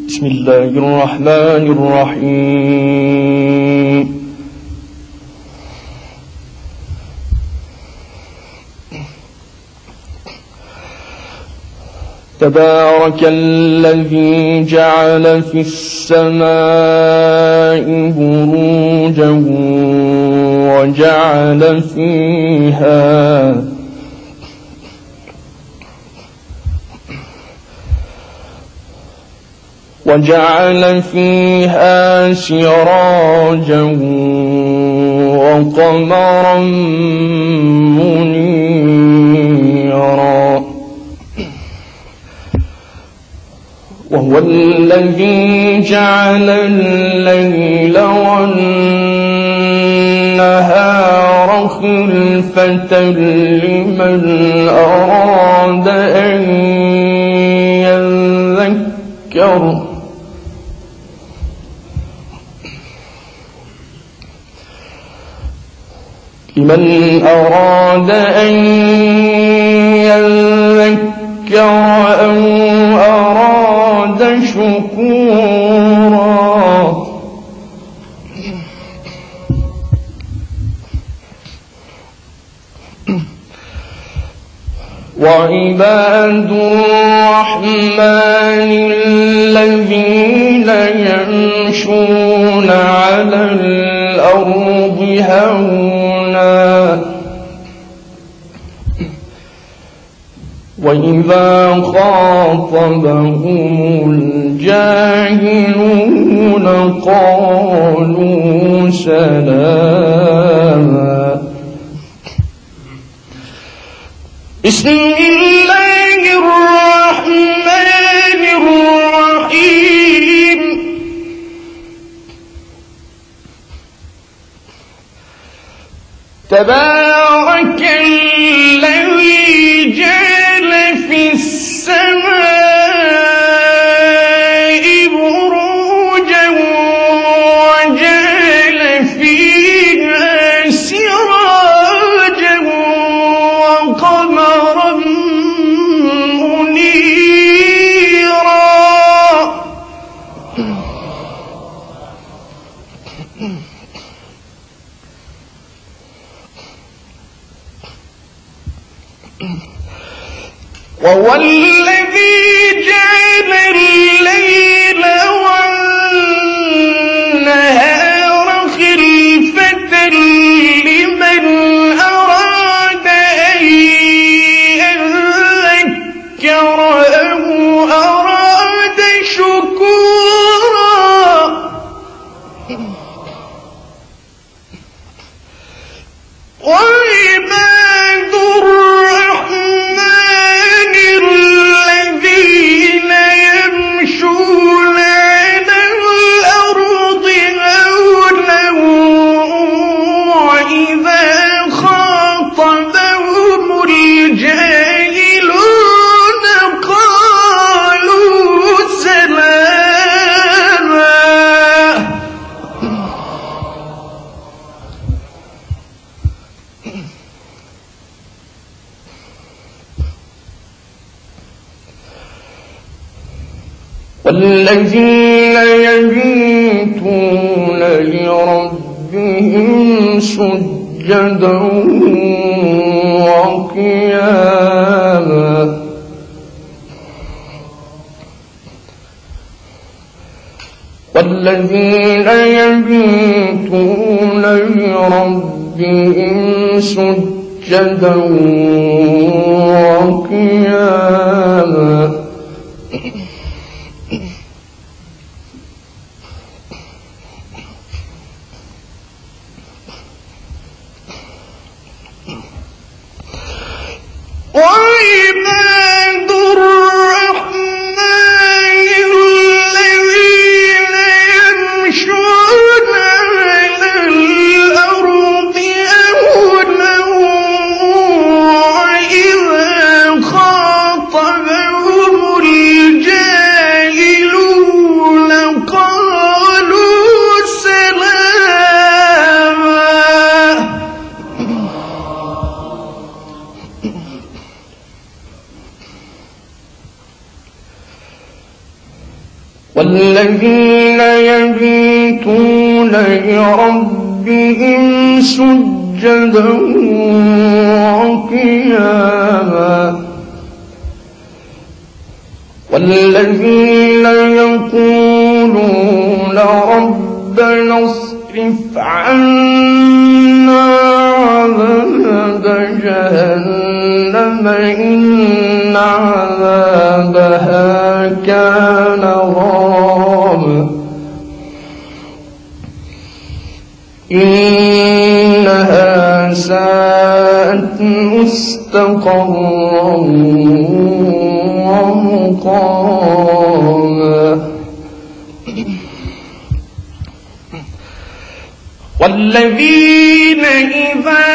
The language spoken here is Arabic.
بسم الله الرحمن الرحيم. تبارك الذي جعل في السماء بروجا وجعل فيها سراجا وقمرا منيرا. وهو الذي جعل الليل والنهار خلفة لمن أراد أن يذكر أو أراد شكورا. وعباد الرحمن الذين يمشون على الأرض هونا وإذا خاطبهم الجاهلون قالوا سلاما. بسم الله الرحمن الرحيم. تبارك الذي جعل في السماء بروجا وجعل فيها سراجا وقمرا منيرا. وهو الذي جعل الليل والنهار خلفة لمن أراد أن يذكر أو أراد شكورا. وعباد الرحمن الذين يمشون على الأرض هونا وإذا خاطبهم الجاهلون قالوا سلاما. والذين يبيتون لربهم سجدا وقياما. والذين يبيتون لربهم سجدا وقياما. وعباد الرحمن الذين يمشون على الأرض هونا وإذا خاطبهم الجاهلون والذين يبيتون لربهم سجدا وقياما والذين يقولون ربنا اصرف عنا عذاب جهنم إن عذابها كان غراما إنها ساءت مستقرا ومقاما والذين إذا